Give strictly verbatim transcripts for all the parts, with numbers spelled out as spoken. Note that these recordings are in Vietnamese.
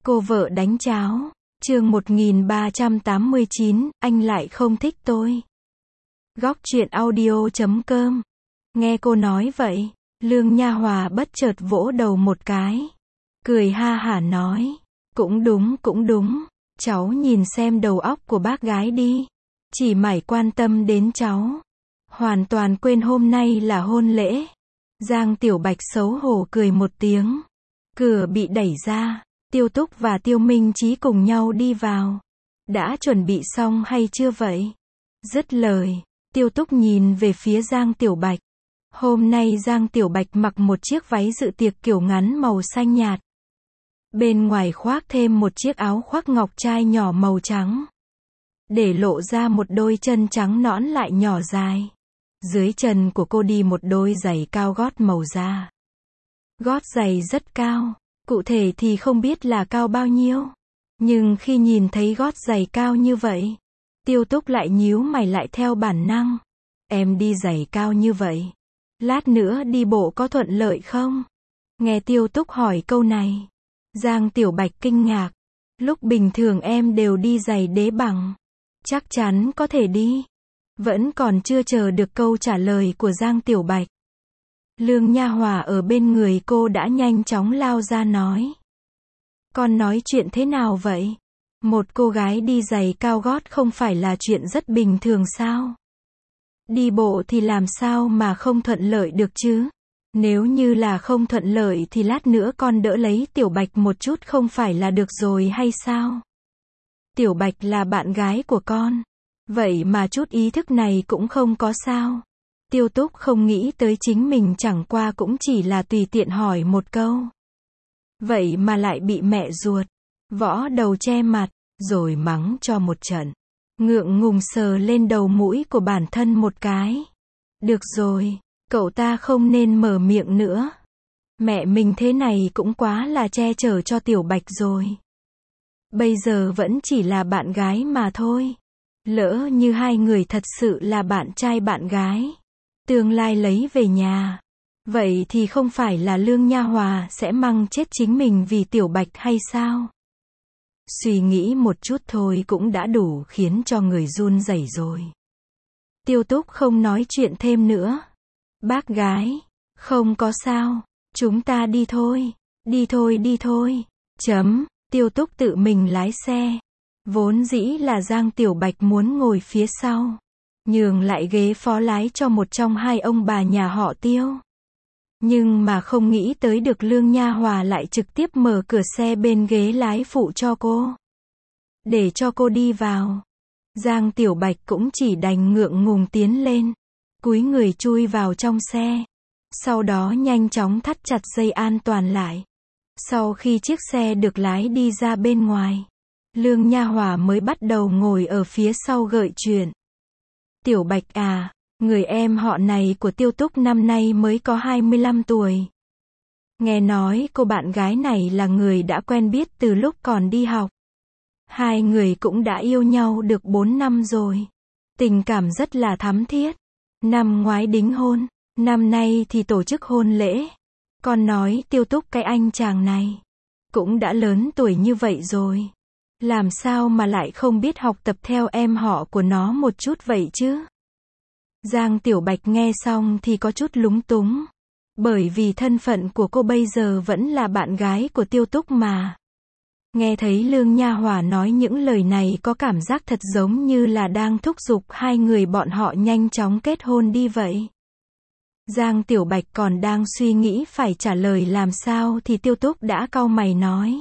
Cô vợ đánh cháo. Chương một nghìn ba trăm tám mươi chín, anh lại không thích tôi. Góc truyện audio chấm com. Nghe cô nói vậy, Lương Nha Hòa bất chợt vỗ đầu một cái. Cười ha hả nói, cũng đúng cũng đúng, cháu nhìn xem đầu óc của bác gái đi. Chỉ mải quan tâm đến cháu. Hoàn toàn quên hôm nay là hôn lễ. Giang Tiểu Bạch xấu hổ cười một tiếng. Cửa bị đẩy ra. Tiêu Túc và Tiêu Minh Chí cùng nhau đi vào. Đã chuẩn bị xong hay chưa vậy? Dứt lời, Tiêu Túc nhìn về phía Giang Tiểu Bạch. Hôm nay Giang Tiểu Bạch mặc một chiếc váy dự tiệc kiểu ngắn màu xanh nhạt. Bên ngoài khoác thêm một chiếc áo khoác ngọc trai nhỏ màu trắng. Để lộ ra một đôi chân trắng nõn lại nhỏ dài. Dưới chân của cô đi một đôi giày cao gót màu da. Gót giày rất cao. Cụ thể thì không biết là cao bao nhiêu. Nhưng khi nhìn thấy gót giày cao như vậy, Tiêu Túc lại nhíu mày lại theo bản năng. Em đi giày cao như vậy, lát nữa đi bộ có thuận lợi không? Nghe Tiêu Túc hỏi câu này, Giang Tiểu Bạch kinh ngạc. Lúc bình thường em đều đi giày đế bằng. Chắc chắn có thể đi. Vẫn còn chưa chờ được câu trả lời của Giang Tiểu Bạch. Lương Nha Hòa ở bên người cô đã nhanh chóng lao ra nói. Con nói chuyện thế nào vậy? Một cô gái đi giày cao gót không phải là chuyện rất bình thường sao? Đi bộ thì làm sao mà không thuận lợi được chứ? Nếu như là không thuận lợi thì lát nữa con đỡ lấy Tiểu Bạch một chút không phải là được rồi hay sao? Tiểu Bạch là bạn gái của con. Vậy mà chút ý thức này cũng không có sao? Tiêu Túc không nghĩ tới chính mình chẳng qua cũng chỉ là tùy tiện hỏi một câu. Vậy mà lại bị mẹ ruột, võ đầu che mặt, rồi mắng cho một trận. Ngượng ngùng sờ lên đầu mũi của bản thân một cái. Được rồi, cậu ta không nên mở miệng nữa. Mẹ mình thế này cũng quá là che chở cho Tiểu Bạch rồi. Bây giờ vẫn chỉ là bạn gái mà thôi. Lỡ như hai người thật sự là bạn trai bạn gái, tương lai lấy về nhà, vậy thì không phải là Lương Nha Hòa sẽ măng chết chính mình vì Tiểu Bạch hay sao? Suy nghĩ một chút thôi cũng đã đủ khiến cho người run rẩy rồi. Tiêu Túc không nói chuyện thêm nữa. Bác gái, không có sao, chúng ta đi thôi, đi thôi đi thôi. Chấm, Tiêu Túc tự mình lái xe. Vốn dĩ là Giang Tiểu Bạch muốn ngồi phía sau, nhường lại ghế phó lái cho một trong hai ông bà nhà họ Tiêu. Nhưng mà không nghĩ tới được Lương Nha Hòa lại trực tiếp mở cửa xe bên ghế lái phụ cho cô. Để cho cô đi vào. Giang Tiểu Bạch cũng chỉ đành ngượng ngùng tiến lên, cúi người chui vào trong xe. Sau đó nhanh chóng thắt chặt dây an toàn lại. Sau khi chiếc xe được lái đi ra bên ngoài, Lương Nha Hòa mới bắt đầu ngồi ở phía sau gợi chuyện. Tiểu Bạch à, người em họ này của Tiêu Túc năm nay mới có hai mươi lăm tuổi. Nghe nói cô bạn gái này là người đã quen biết từ lúc còn đi học. Hai người cũng đã yêu nhau được bốn năm rồi. Tình cảm rất là thắm thiết. Năm ngoái đính hôn, năm nay thì tổ chức hôn lễ. Còn nói Tiêu Túc cái anh chàng này cũng đã lớn tuổi như vậy rồi. Làm sao mà lại không biết học tập theo em họ của nó một chút vậy chứ? Giang Tiểu Bạch nghe xong thì có chút lúng túng. Bởi vì thân phận của cô bây giờ vẫn là bạn gái của Tiêu Túc mà. Nghe thấy Lương Nha Hòa nói những lời này có cảm giác thật giống như là đang thúc giục hai người bọn họ nhanh chóng kết hôn đi vậy. Giang Tiểu Bạch còn đang suy nghĩ phải trả lời làm sao thì Tiêu Túc đã cau mày nói.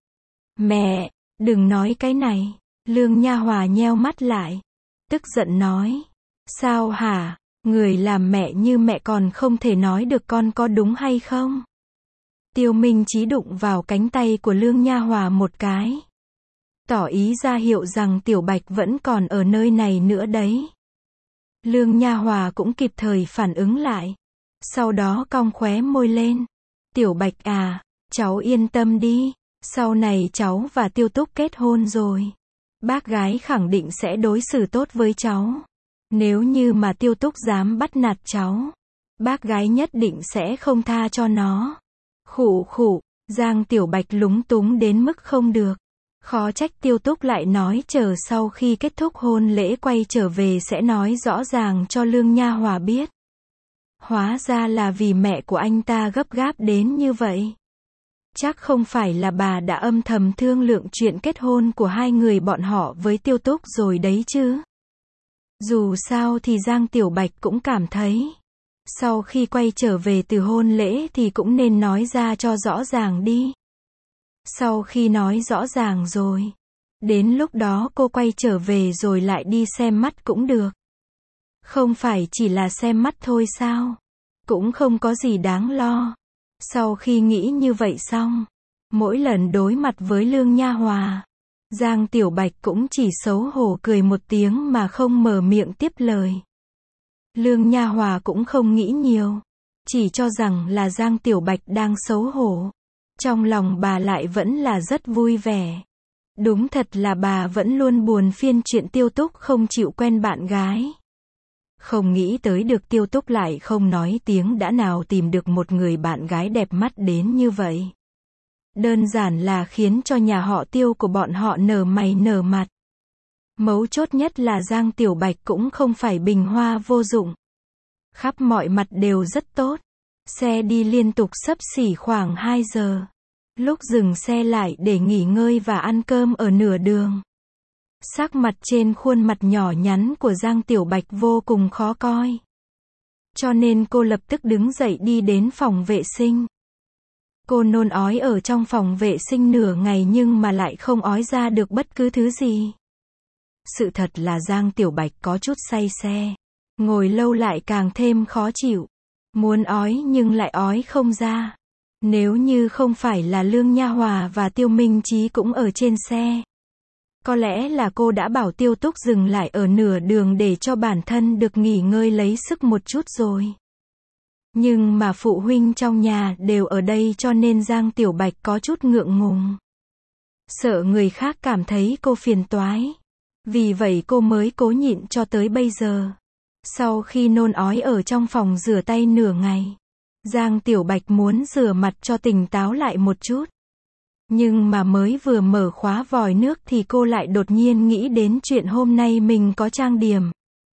Mẹ, đừng nói cái này. Lương Nha Hòa nheo mắt lại, tức giận nói. Sao hả, người làm mẹ như mẹ còn không thể nói được con có đúng hay không? Tiêu Minh Chí đụng vào cánh tay của Lương Nha Hòa một cái. Tỏ ý ra hiệu rằng Tiểu Bạch vẫn còn ở nơi này nữa đấy. Lương Nha Hòa cũng kịp thời phản ứng lại. Sau đó cong khóe môi lên. Tiểu Bạch à, cháu yên tâm đi. Sau này cháu và Tiêu Túc kết hôn rồi. Bác gái khẳng định sẽ đối xử tốt với cháu. Nếu như mà Tiêu Túc dám bắt nạt cháu, bác gái nhất định sẽ không tha cho nó. Khụ khụ, Giang Tiểu Bạch lúng túng đến mức không được. Khó trách Tiêu Túc lại nói chờ sau khi kết thúc hôn lễ quay trở về sẽ nói rõ ràng cho Lương Nha Hòa biết. Hóa ra là vì mẹ của anh ta gấp gáp đến như vậy. Chắc không phải là bà đã âm thầm thương lượng chuyện kết hôn của hai người bọn họ với Tiêu Túc rồi đấy chứ. Dù sao thì Giang Tiểu Bạch cũng cảm thấy, sau khi quay trở về từ hôn lễ thì cũng nên nói ra cho rõ ràng đi. Sau khi nói rõ ràng rồi, đến lúc đó cô quay trở về rồi lại đi xem mắt cũng được. Không phải chỉ là xem mắt thôi sao? Cũng không có gì đáng lo. Sau khi nghĩ như vậy xong, mỗi lần đối mặt với Lương Nha Hòa, Giang Tiểu Bạch cũng chỉ xấu hổ cười một tiếng mà không mở miệng tiếp lời. Lương Nha Hòa cũng không nghĩ nhiều, chỉ cho rằng là Giang Tiểu Bạch đang xấu hổ. Trong lòng bà lại vẫn là rất vui vẻ. Đúng thật là bà vẫn luôn buồn phiền chuyện Tiêu Túc không chịu quen bạn gái. Không nghĩ tới được Tiêu Túc lại không nói tiếng đã nào tìm được một người bạn gái đẹp mắt đến như vậy. Đơn giản là khiến cho nhà họ Tiêu của bọn họ nở mày nở mặt. Mấu chốt nhất là Giang Tiểu Bạch cũng không phải bình hoa vô dụng. Khắp mọi mặt đều rất tốt. Xe đi liên tục xấp xỉ khoảng hai giờ. Lúc dừng xe lại để nghỉ ngơi và ăn cơm ở nửa đường. Sắc mặt trên khuôn mặt nhỏ nhắn của Giang Tiểu Bạch vô cùng khó coi. Cho nên cô lập tức đứng dậy đi đến phòng vệ sinh. Cô nôn ói ở trong phòng vệ sinh nửa ngày nhưng mà lại không ói ra được bất cứ thứ gì. Sự thật là Giang Tiểu Bạch có chút say xe. Ngồi lâu lại càng thêm khó chịu. Muốn ói nhưng lại ói không ra. Nếu như không phải là Lương Nha Hòa và Tiêu Minh Chí cũng ở trên xe, có lẽ là cô đã bảo Tiêu Túc dừng lại ở nửa đường để cho bản thân được nghỉ ngơi lấy sức một chút rồi. Nhưng mà phụ huynh trong nhà đều ở đây cho nên Giang Tiểu Bạch có chút ngượng ngùng. Sợ người khác cảm thấy cô phiền toái. Vì vậy cô mới cố nhịn cho tới bây giờ. Sau khi nôn ói ở trong phòng rửa tay nửa ngày, Giang Tiểu Bạch muốn rửa mặt cho tỉnh táo lại một chút. Nhưng mà mới vừa mở khóa vòi nước thì cô lại đột nhiên nghĩ đến chuyện hôm nay mình có trang điểm.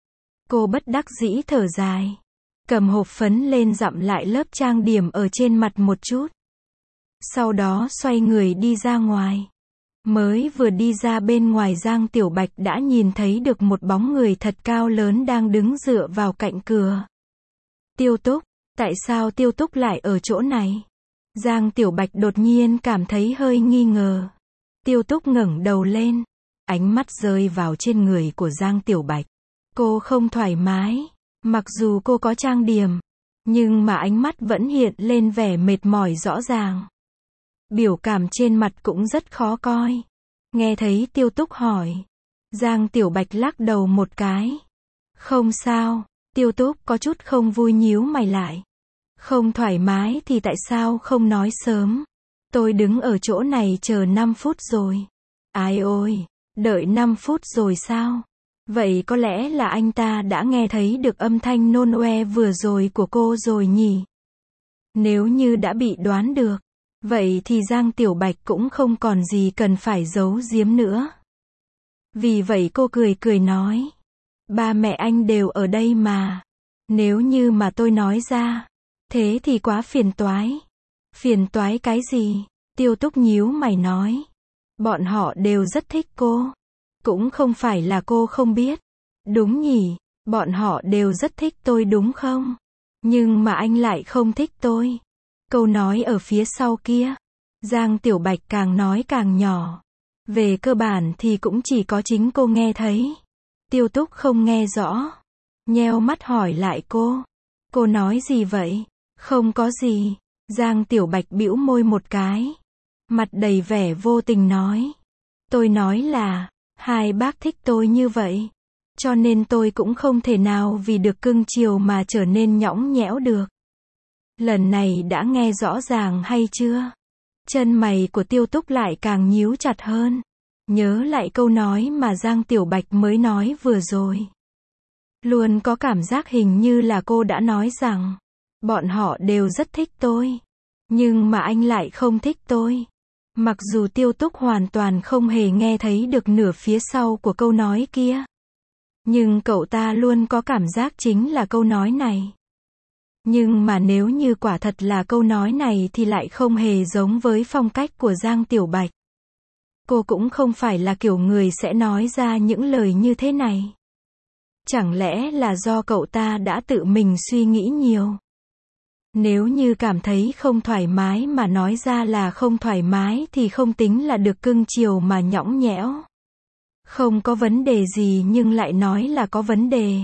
Cô bất đắc dĩ thở dài. Cầm hộp phấn lên dặm lại lớp trang điểm ở trên mặt một chút. Sau đó xoay người đi ra ngoài. Mới vừa đi ra bên ngoài Giang Tiểu Bạch đã nhìn thấy được một bóng người thật cao lớn đang đứng dựa vào cạnh cửa. Tiêu Túc, tại sao Tiêu Túc lại ở chỗ này? Giang Tiểu Bạch đột nhiên cảm thấy hơi nghi ngờ. Tiêu Túc ngẩng đầu lên, ánh mắt rơi vào trên người của Giang Tiểu Bạch. Cô không thoải mái, mặc dù cô có trang điểm, nhưng mà ánh mắt vẫn hiện lên vẻ mệt mỏi rõ ràng. Biểu cảm trên mặt cũng rất khó coi. Nghe thấy Tiêu Túc hỏi, Giang Tiểu Bạch lắc đầu một cái. Không sao. Tiêu Túc có chút không vui nhíu mày lại. Không thoải mái thì tại sao không nói sớm? Tôi đứng ở chỗ này chờ năm phút rồi. Ai ôi, đợi năm phút rồi sao? Vậy có lẽ là anh ta đã nghe thấy được âm thanh nôn oe vừa rồi của cô rồi nhỉ? Nếu như đã bị đoán được, vậy thì Giang Tiểu Bạch cũng không còn gì cần phải giấu giếm nữa. Vì vậy cô cười cười nói, ba mẹ anh đều ở đây mà. Nếu như mà tôi nói ra, thế thì quá phiền toái. Phiền toái cái gì? Tiêu Túc nhíu mày nói. Bọn họ đều rất thích cô. Cũng không phải là cô không biết. Đúng nhỉ, bọn họ đều rất thích tôi đúng không? Nhưng mà anh lại không thích tôi. Câu nói ở phía sau kia, Giang Tiểu Bạch càng nói càng nhỏ. Về cơ bản thì cũng chỉ có chính cô nghe thấy. Tiêu Túc không nghe rõ. Nheo mắt hỏi lại cô. Cô nói gì vậy? Không có gì. Giang Tiểu Bạch bĩu môi một cái. Mặt đầy vẻ vô tình nói. Tôi nói là, hai bác thích tôi như vậy. Cho nên tôi cũng không thể nào vì được cưng chiều mà trở nên nhõng nhẽo được. Lần này đã nghe rõ ràng hay chưa? Chân mày của Tiêu Túc lại càng nhíu chặt hơn. Nhớ lại câu nói mà Giang Tiểu Bạch mới nói vừa rồi. Luôn có cảm giác hình như là cô đã nói rằng, bọn họ đều rất thích tôi. Nhưng mà anh lại không thích tôi. Mặc dù Tiêu Túc hoàn toàn không hề nghe thấy được nửa phía sau của câu nói kia. Nhưng cậu ta luôn có cảm giác chính là câu nói này. Nhưng mà nếu như quả thật là câu nói này thì lại không hề giống với phong cách của Giang Tiểu Bạch. Cô cũng không phải là kiểu người sẽ nói ra những lời như thế này. Chẳng lẽ là do cậu ta đã tự mình suy nghĩ nhiều? Nếu như cảm thấy không thoải mái mà nói ra là không thoải mái thì không tính là được cưng chiều mà nhõng nhẽo. Không có vấn đề gì nhưng lại nói là có vấn đề.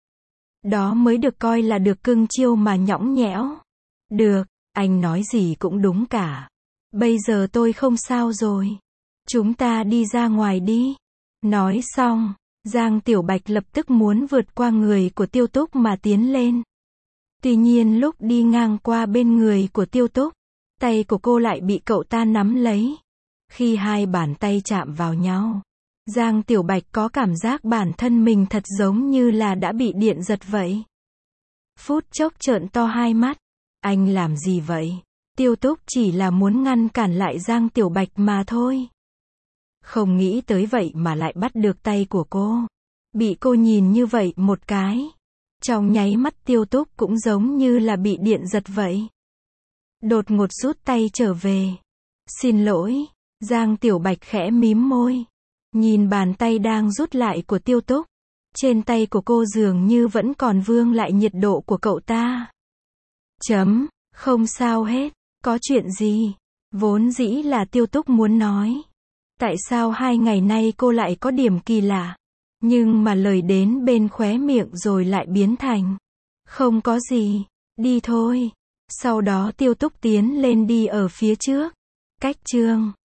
Đó mới được coi là được cưng chiều mà nhõng nhẽo. Được, anh nói gì cũng đúng cả. Bây giờ tôi không sao rồi. Chúng ta đi ra ngoài đi. Nói xong, Giang Tiểu Bạch lập tức muốn vượt qua người của Tiêu Túc mà tiến lên. Tuy nhiên lúc đi ngang qua bên người của Tiêu Túc, tay của cô lại bị cậu ta nắm lấy. Khi hai bàn tay chạm vào nhau, Giang Tiểu Bạch có cảm giác bản thân mình thật giống như là đã bị điện giật vậy. Phút chốc trợn to hai mắt. Anh làm gì vậy? Tiêu Túc chỉ là muốn ngăn cản lại Giang Tiểu Bạch mà thôi. Không nghĩ tới vậy mà lại bắt được tay của cô. Bị cô nhìn như vậy một cái. Trong nháy mắt Tiêu Túc cũng giống như là bị điện giật vậy. Đột ngột rút tay trở về. Xin lỗi. Giang Tiểu Bạch khẽ mím môi. Nhìn bàn tay đang rút lại của Tiêu Túc. Trên tay của cô dường như vẫn còn vương lại nhiệt độ của cậu ta. Chấm, không sao hết. Có chuyện gì? Vốn dĩ là Tiêu Túc muốn nói. Tại sao hai ngày nay cô lại có điểm kỳ lạ? Nhưng mà lời đến bên khóe miệng rồi lại biến thành. Không có gì. Đi thôi. Sau đó Tiêu Túc tiến lên đi ở phía trước. Cách chương